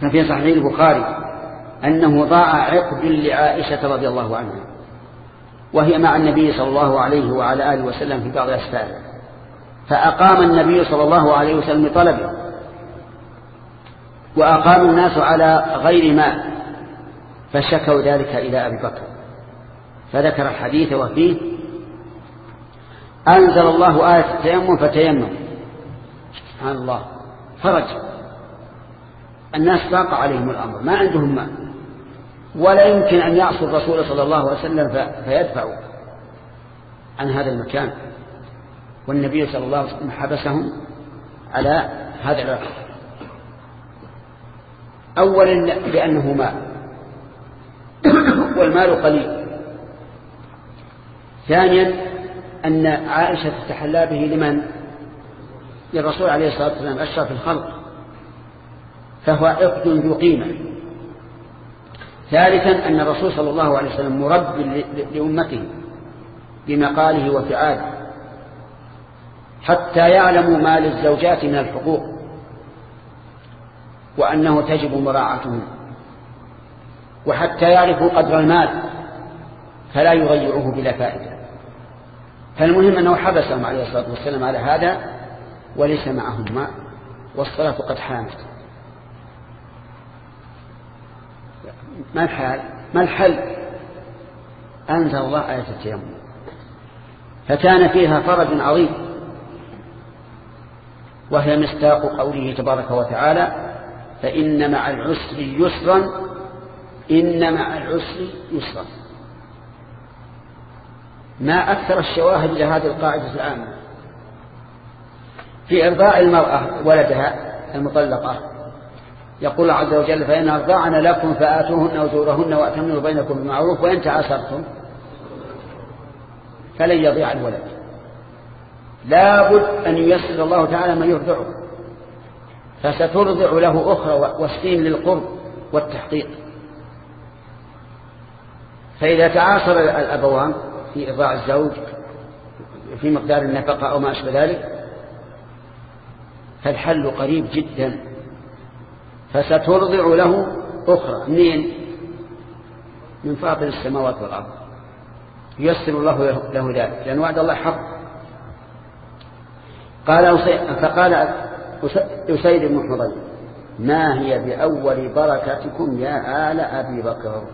ففي صحيح البخاري أنه ضاع عقد لعائشة رضي الله عنها وهي مع النبي صلى الله عليه وعلى آله وسلم في بعض أسفاره، فأقام النبي صلى الله عليه وسلم طلبه، وأقام الناس على غير ماء، فشكوا ذلك إلى أبي بكر، فذكر الحديث وفيه أنزل الله آية التيمم فتيمم. سبحان الله، فرج الناس، ضاق عليهم الأمر، ما عندهم ماء، ولا يمكن أن يعصوا الرسول صلى الله عليه وسلم فيدفعوا عن هذا المكان، والنبي صلى الله عليه وسلم حبسهم على هذا العقد. أولا لأنه ماء والمال قليل، ثانيا أن عائشة تتحلى به لمن؟ للرسول عليه الصلاة والسلام أشرف الخلق، فهو عقد ذو قيمة. ثالثا أن الرسول صلى الله عليه وسلم مرب لأمته بمقاله وفعاله حتى يعلموا ما للزوجات من الحقوق وأنه تجب مراعاته، وحتى يعرفوا قدر المال فلا يضيعوه بلا فائدة. فالمهم أنه حبسهم عليه الصلاة والسلام على هذا وليس معهم ماء والصلاة قد حانت. ما الحل؟ أنزل الله آية التيمم، فكان فيها فرج عظيم، وهي مصداق قوله تبارك وتعالى فإن مع العسر يسرا، إن مع العسر يسرا. ما أكثر الشواهد لهذه القاعدة العامة في إرضاء المرأة ولدها المطلقة. يقول الله عز وجل فإن أرضعن لكم فآتوهن أجورهن وأتمروا بينكم بالمعروف وإن تعاسرتم فلن يضيع الولد. لا بد أن ييسر الله تعالى من يرضعه، فسترضع له أخرى والسين للقرب والتحقيق. فإذا تعاصر الأبوان في إرضاع الزوج في مقدار النفقة أو ما أشبه ذلك فالحل قريب جدا، فسترضع له أخرى من فاطر السماوات والأرض، ييسر الله له ذلك لأن وعد الله حق. فقال أسيد بن حضير ما هي بأول بركتكم يا آل أبي بكر؟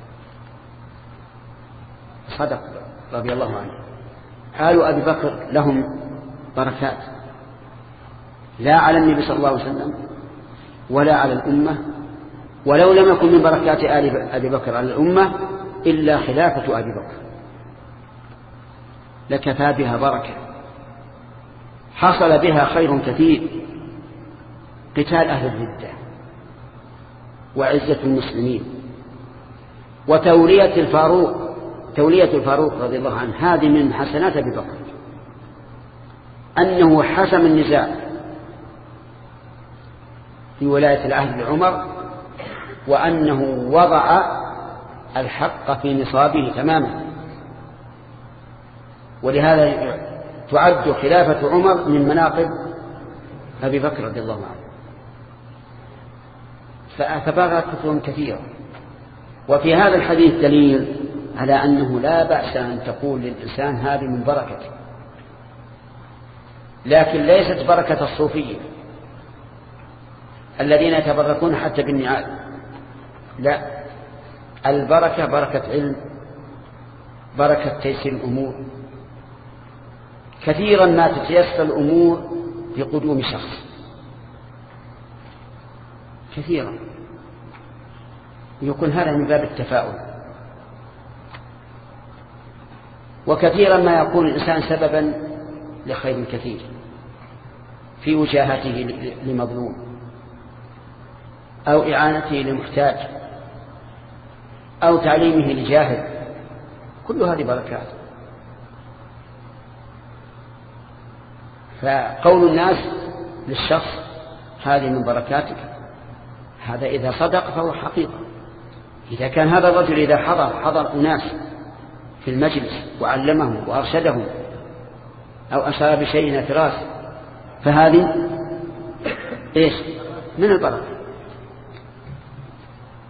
صدق رضي الله عنه. آل أبي بكر لهم بركات لا على النبي صلى الله عليه وسلم ولا على الأمة، ولو لم يكن من بركات آل أبي بكر على الأمة إلا خلافة أبي بكر لكفى بها بركة، حصل بها خير كثير، قتال أهل الردة وعزة المسلمين وتولية الفاروق رضي الله عنه. هذه من حسنات أبي بكر أنه حسم النزاع في ولاية العهد لعمر، وأنه وضع الحق في نصابه تماما، ولهذا تعد خلافة عمر من مناقب أبي بكر رضي الله عنه. فأثبتهم كثيرا. وفي هذا الحديث دليل على أنه لا بأس أن تقول للإنسان هذه من بركته، لكن ليست بركة الصوفية الذين يتبركون حتى بالنعال، لا، البركة بركة علم، بركة تيسير الأمور. كثيرا ما تتيسر الأمور بقدوم شخص، كثيرا يكون هذا من باب التفاؤل، وكثيرا ما يكون الإنسان سببا لخير كثير في وجاهته لمظلوم أو إعانته لمحتاج أو تعليمه لجاهل، كل هذه بركات. فقول الناس للشخص هذه من بركاتك، هذا إذا صدق فهو حقيقة. إذا كان هذا الرجل إذا حضر أناس في المجلس وعلمهم وأرشدهم أو أشار بشيء في راسه فهذه إيش من البركة.